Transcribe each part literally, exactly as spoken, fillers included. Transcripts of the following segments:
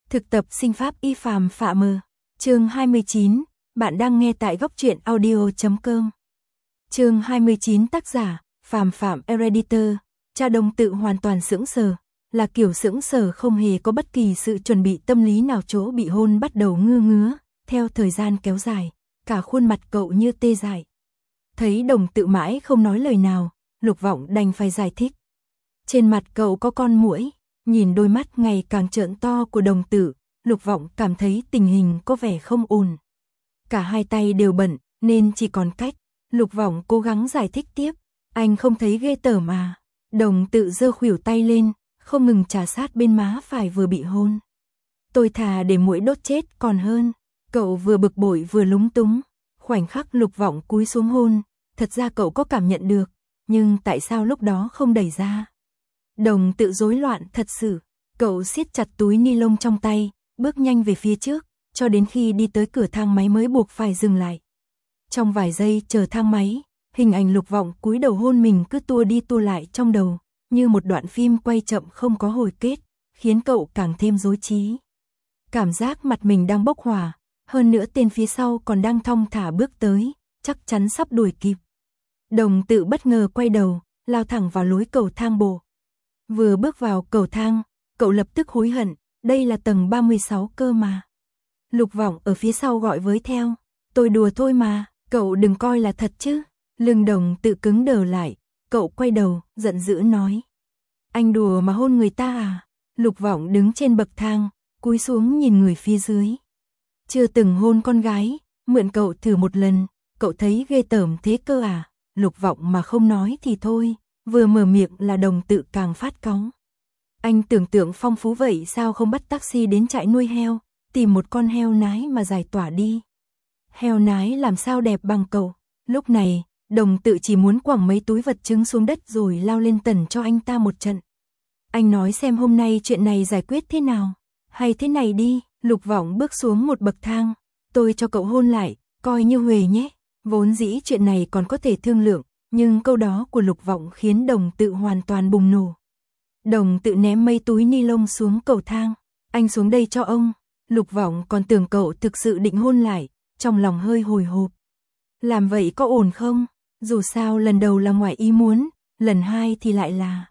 Thực tập sinh pháp y phàm phạ mờ. Chương hai mươi chín, bạn đang nghe tại góc truyện audio chấm com. Chương hai mươi chín tác giả, Phàm Phạm Editor. Cha Đồng Tự hoàn toàn sững sờ, là kiểu sững sờ không hề có bất kỳ sự chuẩn bị tâm lý nào, chỗ bị hôn bắt đầu ngứa ngứa, theo thời gian kéo dài, cả khuôn mặt cậu như tê dại. Thấy Đồng Tự mãi không nói lời nào, Lục Vọng đành phải giải thích. Trên mặt cậu có con muỗi, nhìn đôi mắt ngày càng trợn to của Đồng Tự, Lục Vọng cảm thấy tình hình có vẻ không ổn. Cả hai tay đều bận, nên chỉ còn cách. Lục Vọng cố gắng giải thích tiếp, anh không thấy ghê tởm mà. Đồng Tự giơ khuỷu tay lên, không ngừng trà sát bên má phải vừa bị hôn. Tôi thà để muỗi đốt chết còn hơn. Cậu vừa bực bội vừa lúng túng. Khoảnh khắc Lục Vọng cúi xuống hôn, thật ra cậu có cảm nhận được, nhưng tại sao lúc đó không đẩy ra? Đồng Tự rối loạn thật sự, cậu siết chặt túi ni lông trong tay, bước nhanh về phía trước, cho đến khi đi tới cửa thang máy mới buộc phải dừng lại. Trong vài giây chờ thang máy, hình ảnh Lục Vọng cúi đầu hôn mình cứ tua đi tua lại trong đầu, như một đoạn phim quay chậm không có hồi kết, khiến cậu càng thêm rối trí. Cảm giác mặt mình đang bốc hỏa, hơn nữa tên phía sau còn đang thong thả bước tới, chắc chắn sắp đuổi kịp. Đồng Tự bất ngờ quay đầu, lao thẳng vào lối cầu thang bộ. Vừa bước vào cầu thang, cậu lập tức hối hận, đây là tầng ba mươi sáu cơ mà. Lục Vọng ở phía sau gọi với theo, tôi đùa thôi mà, cậu đừng coi là thật chứ. Lưng Đồng Tự cứng đờ lại, cậu quay đầu, giận dữ nói. Anh đùa mà hôn người ta à? Lục Vọng đứng trên bậc thang, cúi xuống nhìn người phía dưới. Chưa từng hôn con gái, mượn cậu thử một lần, cậu thấy ghê tởm thế cơ à? Lục Vọng mà không nói thì thôi, vừa mở miệng là Đồng Tự càng phát cáu. Anh tưởng tượng phong phú vậy sao không bắt taxi đến trại nuôi heo, tìm một con heo nái mà giải tỏa đi. Heo nái làm sao đẹp bằng cậu. Lúc này, Đồng Tự chỉ muốn quẳng mấy túi vật chứng xuống đất rồi lao lên tần cho anh ta một trận. Anh nói xem hôm nay chuyện này giải quyết thế nào. Hay thế này đi, Lục Vọng bước xuống một bậc thang, tôi cho cậu hôn lại, coi như huề nhé. Vốn dĩ chuyện này còn có thể thương lượng, nhưng câu đó của Lục Vọng khiến Đồng Tự hoàn toàn bùng nổ. Đồng Tự ném mấy túi ni lông xuống cầu thang, anh xuống đây cho ông. Lục Vọng còn tưởng cậu thực sự định hôn lại, trong lòng hơi hồi hộp. Làm vậy có ổn không? Dù sao lần đầu là ngoài ý muốn, lần hai thì lại là...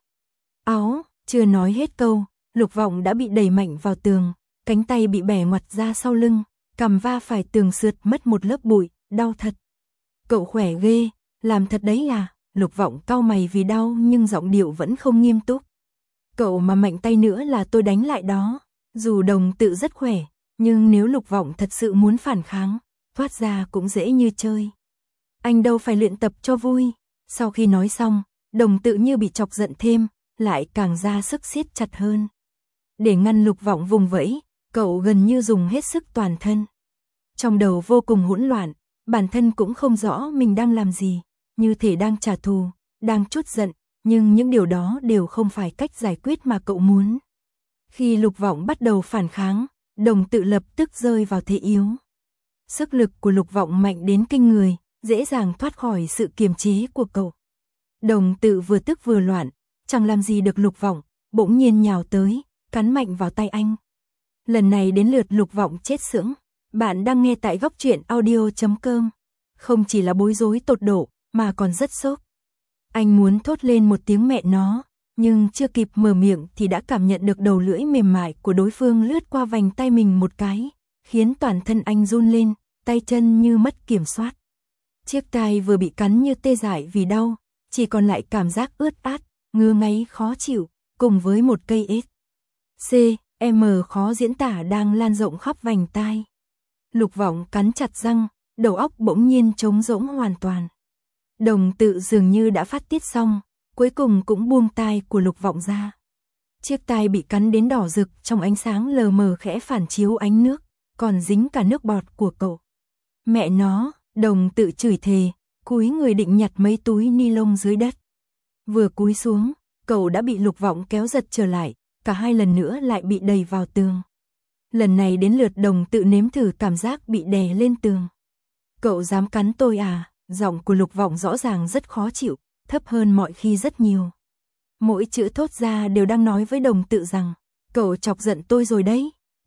Áo, chưa nói hết câu, Lục Vọng đã bị đẩy mạnh vào tường, cánh tay bị bẻ ngoặt ra sau lưng, cằm va phải tường sượt mất một lớp bụi, đau thật. Cậu khỏe ghê, làm thật đấy à? Lục Vọng cau mày vì đau nhưng giọng điệu vẫn không nghiêm túc. Cậu mà mạnh tay nữa là tôi đánh lại đó. Dù Đồng Tự rất khỏe, nhưng nếu Lục Vọng thật sự muốn phản kháng, thoát ra cũng dễ như chơi. Anh đâu phải luyện tập cho vui. Sau khi nói xong, Đồng Tự như bị chọc giận thêm, lại càng ra sức siết chặt hơn. Để ngăn Lục Vọng vùng vẫy, cậu gần như dùng hết sức toàn thân. Trong đầu vô cùng hỗn loạn, bản thân cũng không rõ mình đang làm gì, như thể đang trả thù, đang trút giận, nhưng những điều đó đều không phải cách giải quyết mà cậu muốn. Khi Lục Vọng bắt đầu phản kháng, Đồng Tự lập tức rơi vào thế yếu. Sức lực của Lục Vọng mạnh đến kinh người, dễ dàng thoát khỏi sự kiềm chế của cậu. Đồng Tự vừa tức vừa loạn, chẳng làm gì được Lục Vọng, bỗng nhiên nhào tới, cắn mạnh vào tay anh. Lần này đến lượt Lục Vọng chết sững. Bạn đang nghe tại góc truyện audio chấm com. Không chỉ là bối rối tột độ, mà còn rất sốc. Anh muốn thốt lên một tiếng mẹ nó, nhưng chưa kịp mở miệng thì đã cảm nhận được đầu lưỡi mềm mại của đối phương lướt qua vành tay mình một cái, khiến toàn thân anh run lên, tay chân như mất kiểm soát. Chiếc tai vừa bị cắn như tê dại vì đau, chỉ còn lại cảm giác ướt át, ngứa ngáy khó chịu, cùng với một cây ết. C, M khó diễn tả đang lan rộng khắp vành tai. Lục Vọng cắn chặt răng, đầu óc bỗng nhiên trống rỗng hoàn toàn. Đồng Tự dường như đã phát tiết xong, cuối cùng cũng buông tai của Lục Vọng ra. Chiếc tai bị cắn đến đỏ rực trong ánh sáng lờ mờ khẽ phản chiếu ánh nước, còn dính cả nước bọt của cậu. Mẹ nó, Đồng Tự chửi thề, cúi người định nhặt mấy túi ni lông dưới đất. Vừa cúi xuống, cậu đã bị Lục Vọng kéo giật trở lại, cả hai lần nữa lại bị đẩy vào tường. Lần này đến lượt Đồng Tự nếm thử cảm giác bị đè lên tường. Cậu dám cắn tôi à? Giọng của Lục Vọng rõ ràng rất khó chịu, thấp hơn mọi khi rất nhiều. Mỗi chữ thốt ra đều đang nói với Đồng Tự rằng, cậu chọc giận tôi rồi đấy.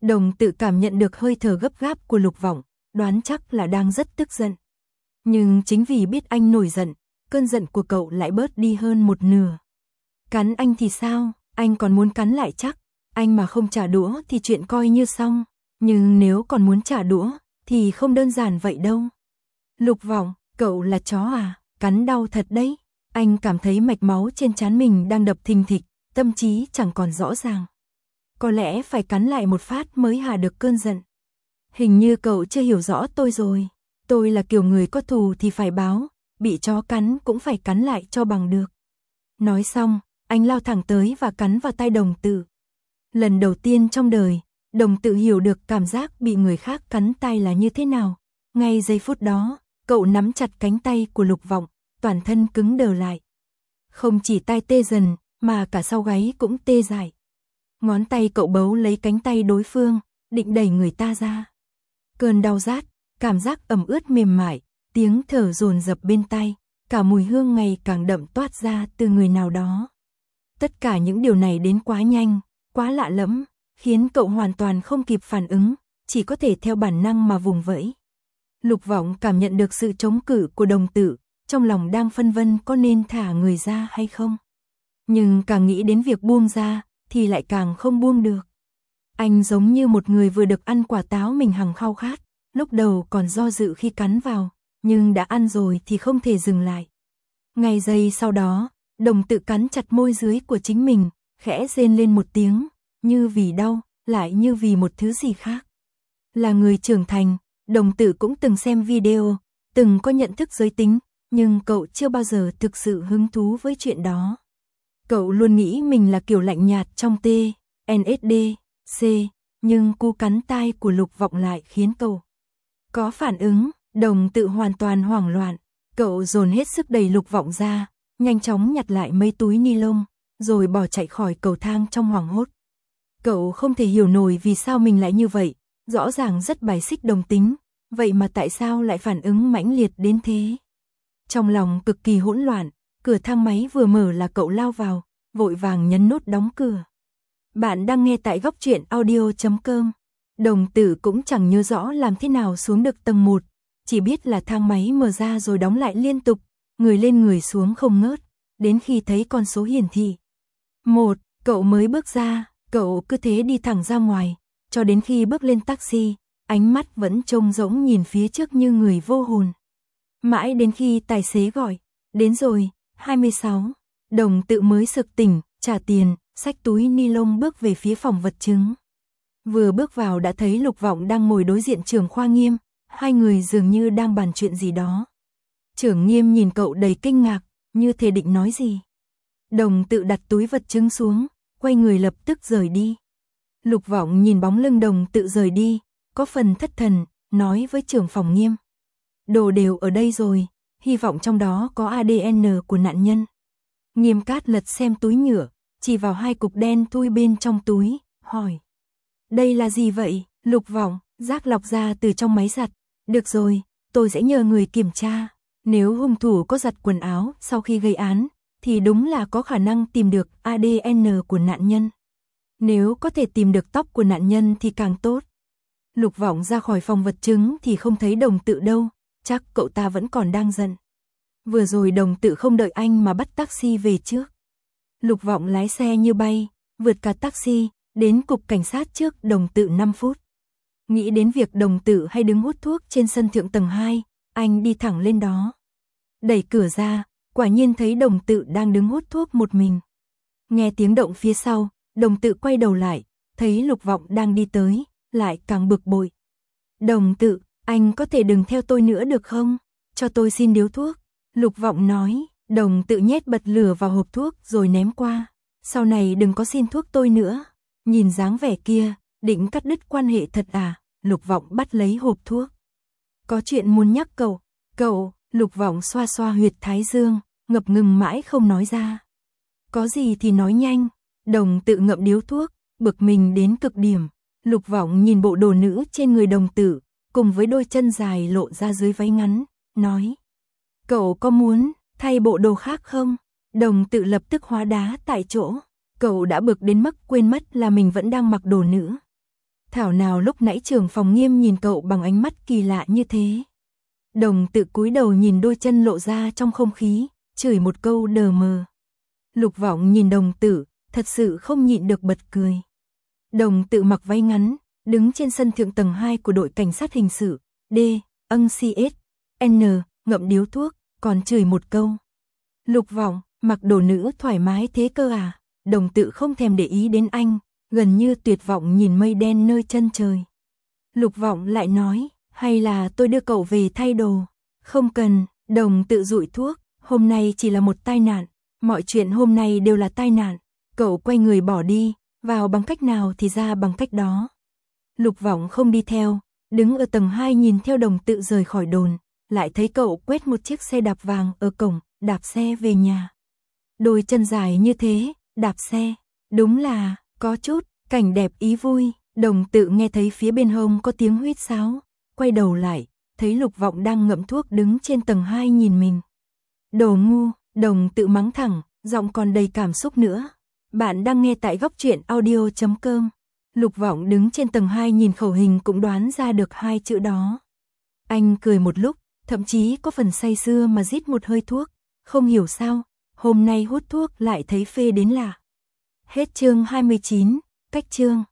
Đồng tự cảm nhận được hơi thở gấp gáp của Lục Vọng, đoán chắc là đang rất tức giận. Nhưng chính vì biết anh nổi giận, cơn giận của cậu lại bớt đi hơn một nửa. Cắn anh thì sao, anh còn muốn cắn lại chắc, anh mà không trả đũa thì chuyện coi như xong, nhưng nếu còn muốn trả đũa, thì không đơn giản vậy đâu. Lục Vọng, cậu là chó à, cắn đau thật đấy. Anh cảm thấy mạch máu trên trán mình đang đập thình thịch, tâm trí chẳng còn rõ ràng. Có lẽ phải cắn lại một phát mới hạ được cơn giận. Hình như cậu chưa hiểu rõ tôi rồi. Tôi là kiểu người có thù thì phải báo, bị chó cắn cũng phải cắn lại cho bằng được. Nói xong, anh lao thẳng tới và cắn vào tay Đồng Tự. Lần đầu tiên trong đời, Đồng Tự hiểu được cảm giác bị người khác cắn tay là như thế nào. Ngay giây phút đó, cậu nắm chặt cánh tay của Lục Vọng, toàn thân cứng đờ lại. Không chỉ tay tê dần, mà cả sau gáy cũng tê dại. Ngón tay cậu bấu lấy cánh tay đối phương, định đẩy người ta ra. Cơn đau rát, cảm giác ẩm ướt mềm mại, tiếng thở dồn dập bên tai, cả mùi hương ngày càng đậm toát ra từ người nào đó. Tất cả những điều này đến quá nhanh, quá lạ lẫm, khiến cậu hoàn toàn không kịp phản ứng, chỉ có thể theo bản năng mà vùng vẫy. Lục Vọng cảm nhận được sự chống cự của Đồng Tự, trong lòng đang phân vân có nên thả người ra hay không. Nhưng càng nghĩ đến việc buông ra, thì lại càng không buông được. Anh giống như một người vừa được ăn quả táo mình hằng khao khát, lúc đầu còn do dự khi cắn vào, nhưng đã ăn rồi thì không thể dừng lại. Ngay giây sau đó, Đồng Tự cắn chặt môi dưới của chính mình, khẽ rên lên một tiếng, như vì đau, lại như vì một thứ gì khác. Là người trưởng thành, Đồng Tự cũng từng xem video, từng có nhận thức giới tính, nhưng cậu chưa bao giờ thực sự hứng thú với chuyện đó. Cậu luôn nghĩ mình là kiểu lạnh nhạt trong T, en ét đê, C, nhưng cú cắn tai của Lục Vọng lại khiến cậu có phản ứng. Đồng Tự hoàn toàn hoảng loạn, cậu dồn hết sức đẩy Lục Vọng ra, nhanh chóng nhặt lại mấy túi ni lông, rồi bỏ chạy khỏi cầu thang trong hoảng hốt. Cậu không thể hiểu nổi vì sao mình lại như vậy, rõ ràng rất bài xích đồng tính, vậy mà tại sao lại phản ứng mãnh liệt đến thế. Trong lòng cực kỳ hỗn loạn, cửa thang máy vừa mở là cậu lao vào, vội vàng nhấn nút đóng cửa. Bạn đang nghe tại góc truyện audio chấm com. Đồng Tự cũng chẳng nhớ rõ làm thế nào xuống được tầng một, chỉ biết là thang máy mở ra rồi đóng lại liên tục, người lên người xuống không ngớt, đến khi thấy con số hiển thị một, cậu mới bước ra, cậu cứ thế đi thẳng ra ngoài, cho đến khi bước lên taxi, ánh mắt vẫn trông rỗng nhìn phía trước như người vô hồn. Mãi đến khi tài xế gọi, đến rồi, hai mươi sáu, Đồng Tự mới sực tỉnh, trả tiền, xách túi ni lông bước về phía phòng vật chứng. Vừa bước vào đã thấy Lục Vọng đang ngồi đối diện trưởng khoa Nghiêm, hai người dường như đang bàn chuyện gì đó. Trưởng Nghiêm nhìn cậu đầy kinh ngạc, như thể định nói gì. Đồng Tự đặt túi vật chứng xuống, quay người lập tức rời đi. Lục Vọng nhìn bóng lưng Đồng Tự rời đi, có phần thất thần, nói với trưởng phòng Nghiêm. Đồ đều ở đây rồi, hy vọng trong đó có a đê en của nạn nhân. Nghiêm Cát lật xem túi nhựa, chỉ vào hai cục đen thui bên trong túi, hỏi. Đây là gì vậy? Lục Vọng rác lọc ra từ trong máy giặt. Được rồi, tôi sẽ nhờ người kiểm tra. Nếu hung thủ có giặt quần áo sau khi gây án, thì đúng là có khả năng tìm được a đê en của nạn nhân. Nếu có thể tìm được tóc của nạn nhân thì càng tốt. Lục Vọng ra khỏi phòng vật chứng thì không thấy Đồng Tự đâu, chắc cậu ta vẫn còn đang giận. Vừa rồi Đồng Tự không đợi anh mà bắt taxi về trước. Lục Vọng lái xe như bay, vượt cả taxi, đến cục cảnh sát trước Đồng Tự năm phút. Nghĩ đến việc Đồng Tự hay đứng hút thuốc trên sân thượng tầng hai, anh đi thẳng lên đó. Đẩy cửa ra, quả nhiên thấy Đồng Tự đang đứng hút thuốc một mình. Nghe tiếng động phía sau, Đồng Tự quay đầu lại, thấy Lục Vọng đang đi tới, lại càng bực bội. Đồng Tự, anh có thể đừng theo tôi nữa được không? Cho tôi xin điếu thuốc. Lục Vọng nói. Đồng Tự nhét bật lửa vào hộp thuốc rồi ném qua. Sau này đừng có xin thuốc tôi nữa. Nhìn dáng vẻ kia, định cắt đứt quan hệ thật à? Lục Vọng bắt lấy hộp thuốc. Có chuyện muốn nhắc cậu. Cậu, Lục Vọng xoa xoa huyệt thái dương, ngập ngừng mãi không nói ra. Có gì thì nói nhanh. Đồng Tự ngậm điếu thuốc, bực mình đến cực điểm. Lục Vọng nhìn bộ đồ nữ trên người Đồng Tự, cùng với đôi chân dài lộ ra dưới váy ngắn, nói. Cậu có muốn thay bộ đồ khác không? Đồng Tự lập tức hóa đá tại chỗ. Cậu đã bực đến mức quên mất là mình vẫn đang mặc đồ nữ. Thảo nào lúc nãy trưởng phòng Nghiêm nhìn cậu bằng ánh mắt kỳ lạ như thế. Đồng Tự cúi đầu nhìn đôi chân lộ ra trong không khí, chửi một câu đờ mờ. Lục Vọng nhìn Đồng Tự, thật sự không nhịn được bật cười. Đồng Tự mặc váy ngắn, đứng trên sân thượng tầng hai của đội cảnh sát hình sự, D, âng xê ét, N, ngậm điếu thuốc, còn chửi một câu. Lục Vọng, mặc đồ nữ thoải mái thế cơ à? Đồng Tự không thèm để ý đến anh, gần như tuyệt vọng nhìn mây đen nơi chân trời. Lục Vọng lại nói, hay là tôi đưa cậu về thay đồ? Không cần, Đồng Tự dụi thuốc, hôm nay chỉ là một tai nạn, mọi chuyện hôm nay đều là tai nạn. Cậu quay người bỏ đi, vào bằng cách nào thì ra bằng cách đó. Lục Vọng không đi theo, đứng ở tầng hai nhìn theo Đồng Tự rời khỏi đồn, lại thấy cậu quét một chiếc xe đạp vàng ở cổng, đạp xe về nhà. Đôi chân dài như thế, đạp xe, đúng là có chút cảnh đẹp ý vui. Đồng Tự nghe thấy phía bên hông có tiếng huýt sáo, quay đầu lại, thấy Lục Vọng đang ngậm thuốc đứng trên tầng hai nhìn mình. Đồ ngu, Đồng Tự mắng thẳng, giọng còn đầy cảm xúc nữa. Bạn đang nghe tại góc truyện audio chấm com. Lục Vọng đứng trên tầng hai nhìn khẩu hình cũng đoán ra được hai chữ đó. Anh cười một lúc, thậm chí có phần say sưa mà rít một hơi thuốc, không hiểu sao, hôm nay hút thuốc lại thấy phê đến lạ. Hết chương hai mươi chín, cách chương.